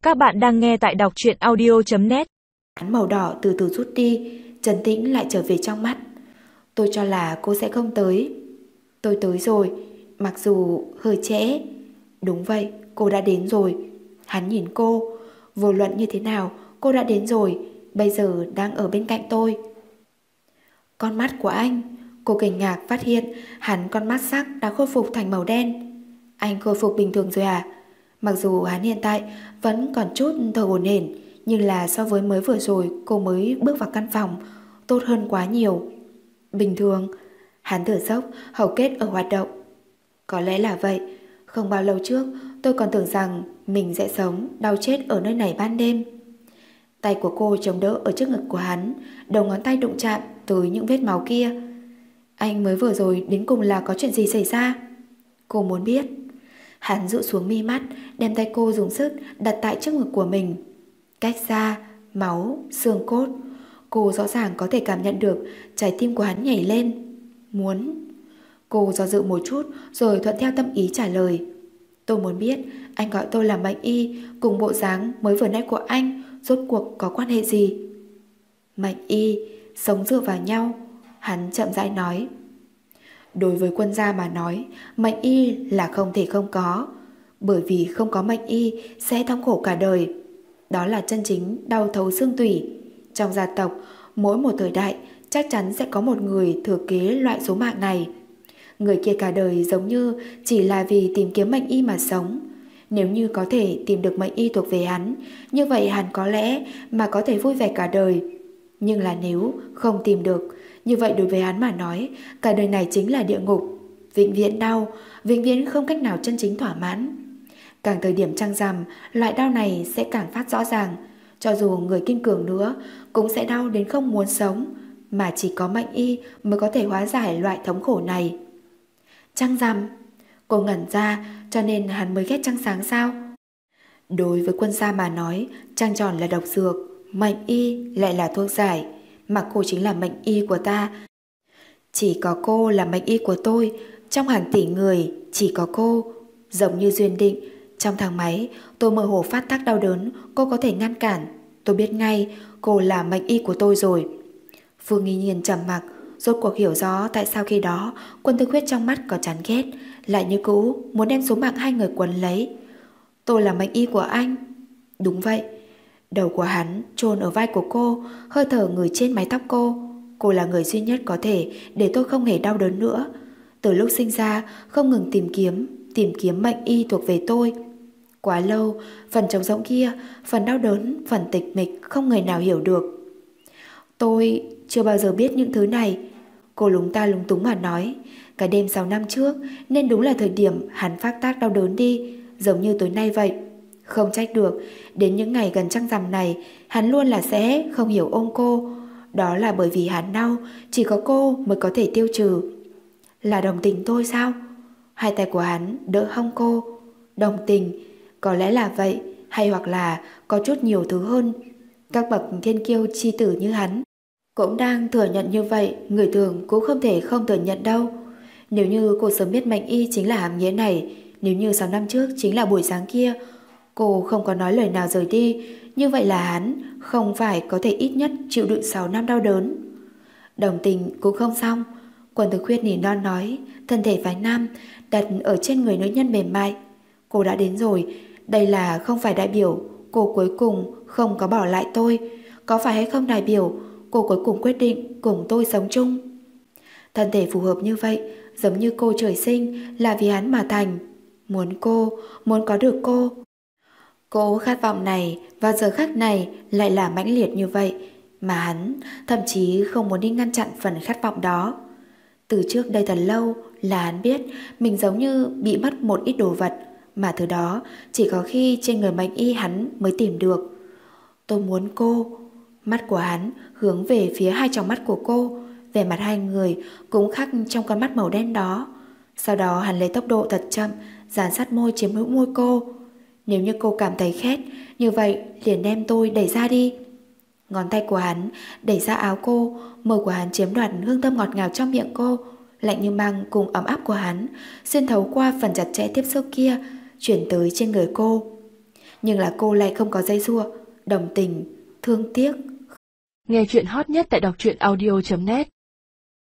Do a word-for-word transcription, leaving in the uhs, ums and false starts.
Các bạn đang nghe tại đọc truyện audio chấm net. Màu đỏ từ từ rút đi, trấn tĩnh lại trở về trong mắt. Tôi cho là cô sẽ không tới. Tôi tới rồi, mặc dù hơi trễ. Đúng vậy, cô đã đến rồi. Hắn nhìn cô, vô luận như thế nào, cô đã đến rồi, bây giờ đang ở bên cạnh tôi. Con mắt của anh, cô kinh ngạc phát hiện hắn con mắt sắc đã khôi phục thành màu đen. Anh khôi phục bình thường rồi à? Mặc dù hắn hiện tại vẫn còn chút thở hổn hển, nhưng là so với mới vừa rồi cô mới bước vào căn phòng, tốt hơn quá nhiều. Bình thường, hắn thở dốc, hầu kết ở hoạt động. Có lẽ là vậy, không bao lâu trước tôi còn tưởng rằng mình sẽ sống đau chết ở nơi này ban đêm. Tay của cô chống đỡ ở trước ngực của hắn, đầu ngón tay đụng chạm tới những vết máu kia. Anh mới vừa rồi đến cùng là có chuyện gì xảy ra? Cô muốn biết. Hắn dụ xuống mi mắt, đem tay cô dùng sức đặt tại trước ngực của mình. Cách xa, máu, xương cốt, cô rõ ràng có thể cảm nhận được trái tim của hắn nhảy lên. Muốn. Cô do dự một chút rồi thuận theo tâm ý trả lời. Tôi muốn biết anh gọi tôi là Mệnh Y cùng bộ dáng mới vừa nãy của anh rốt cuộc có quan hệ gì? Mệnh Y, sống dựa vào nhau. Hắn chậm rãi nói. Đối với quân gia mà nói, Mệnh Y là không thể không có. Bởi vì không có Mệnh Y sẽ thống khổ cả đời. Đó là chân chính đau thấu xương tủy. Trong gia tộc, mỗi một thời đại chắc chắn sẽ có một người thừa kế loại số mạng này. Người kia cả đời giống như chỉ là vì tìm kiếm Mệnh Y mà sống. Nếu như có thể tìm được Mệnh Y thuộc về hắn, như vậy hắn có lẽ mà có thể vui vẻ cả đời. Nhưng là nếu không tìm được, như vậy đối với hắn mà nói, cả đời này chính là địa ngục. Vĩnh viễn đau, vĩnh viễn không cách nào chân chính thỏa mãn. Càng thời điểm trăng rằm, loại đau này sẽ càng phát rõ ràng. Cho dù người kiên cường nữa, cũng sẽ đau đến không muốn sống. Mà chỉ có Mệnh Y mới có thể hóa giải loại thống khổ này. Trăng rằm? Cô ngẩn ra, cho nên hắn mới ghét trăng sáng sao? Đối với quân gia mà nói, trăng tròn là độc dược, Mệnh Y lại là thuốc giải. Mà cô chính là Mệnh Y của ta. Chỉ có cô là Mệnh Y của tôi. Trong hàng tỷ người chỉ có cô. Giống như duyên định, trong thang máy tôi mơ hồ phát tác đau đớn, cô có thể ngăn cản. Tôi biết ngay cô là Mệnh Y của tôi rồi. Phương Nghi Nhiên trầm mặc, rốt cuộc hiểu rõ tại sao khi đó Quân Tư Khuyết trong mắt có chán ghét, lại như cũ muốn đem số mạng hai người quấn lấy. Tôi là Mệnh Y của anh. Đúng vậy. Đầu của hắn chôn ở vai của cô, hơi thở người trên mái tóc cô. Cô là người duy nhất có thể để tôi không hề đau đớn nữa. Từ lúc sinh ra không ngừng tìm kiếm, tìm kiếm Mệnh Y thuộc về tôi. Quá lâu, phần trống rỗng kia, phần đau đớn, phần tịch mịch không người nào hiểu được. Tôi chưa bao giờ biết những thứ này. Cô lúng ta lúng túng mà nói. Cái đêm sáu năm trước nên đúng là thời điểm hắn phát tác đau đớn đi, giống như tối nay vậy. Không trách được, đến những ngày gần trăng rằm này, hắn luôn là sẽ không hiểu ôm cô. Đó là bởi vì hắn đau, chỉ có cô mới có thể tiêu trừ. Là đồng tình tôi sao? Hai tay của hắn đỡ hông cô. Đồng tình, có lẽ là vậy, hay hoặc là có chút nhiều thứ hơn. Các bậc thiên kiêu chi tử như hắn cũng đang thừa nhận như vậy, người thường cũng không thể không thừa nhận đâu. Nếu như cô sớm biết Mệnh Y chính là hàm nghĩa này, nếu như sáu năm trước chính là buổi sáng kia, cô không có nói lời nào rời đi, như vậy là hắn không phải có thể ít nhất chịu đựng sáu năm đau đớn. Đồng tình cũng không xong. Quân Tư Khuyết nỉ non nói, thân thể phái nam đặt ở trên người nữ nhân mềm mại. Cô đã đến rồi, đây là không phải đại biểu cô cuối cùng không có bỏ lại tôi. Có phải hay không đại biểu cô cuối cùng quyết định cùng tôi sống chung? Thân thể phù hợp như vậy, giống như cô trời sinh là vì hắn mà thành. Muốn cô, muốn có được cô. Cô khát vọng này vào giờ khắc này lại là mãnh liệt như vậy, mà hắn thậm chí không muốn đi ngăn chặn phần khát vọng đó. Từ trước đây thật lâu là hắn biết mình giống như bị mất một ít đồ vật, mà thứ đó chỉ có khi trên người Mệnh Y hắn mới tìm được. Tôi muốn cô. Mắt của hắn hướng về phía hai tròng mắt của cô, vẻ mặt hai người cũng khắc trong con mắt màu đen đó. Sau đó hắn lấy tốc độ thật chậm dán sát môi chiếm hữu môi cô. Nếu như cô cảm thấy khét, như vậy liền đem tôi đẩy ra đi. Ngón tay của hắn đẩy ra áo cô, môi của hắn chiếm đoạt hương thơm ngọt ngào trong miệng cô, lạnh như băng cùng ấm áp của hắn xuyên thấu qua phần chặt chẽ tiếp xúc kia, chuyển tới trên người cô. nhưng là cô lại không có dây dưa, đồng tình, thương tiếc. Nghe chuyện hot nhất tại đọc truyện audio chấm net.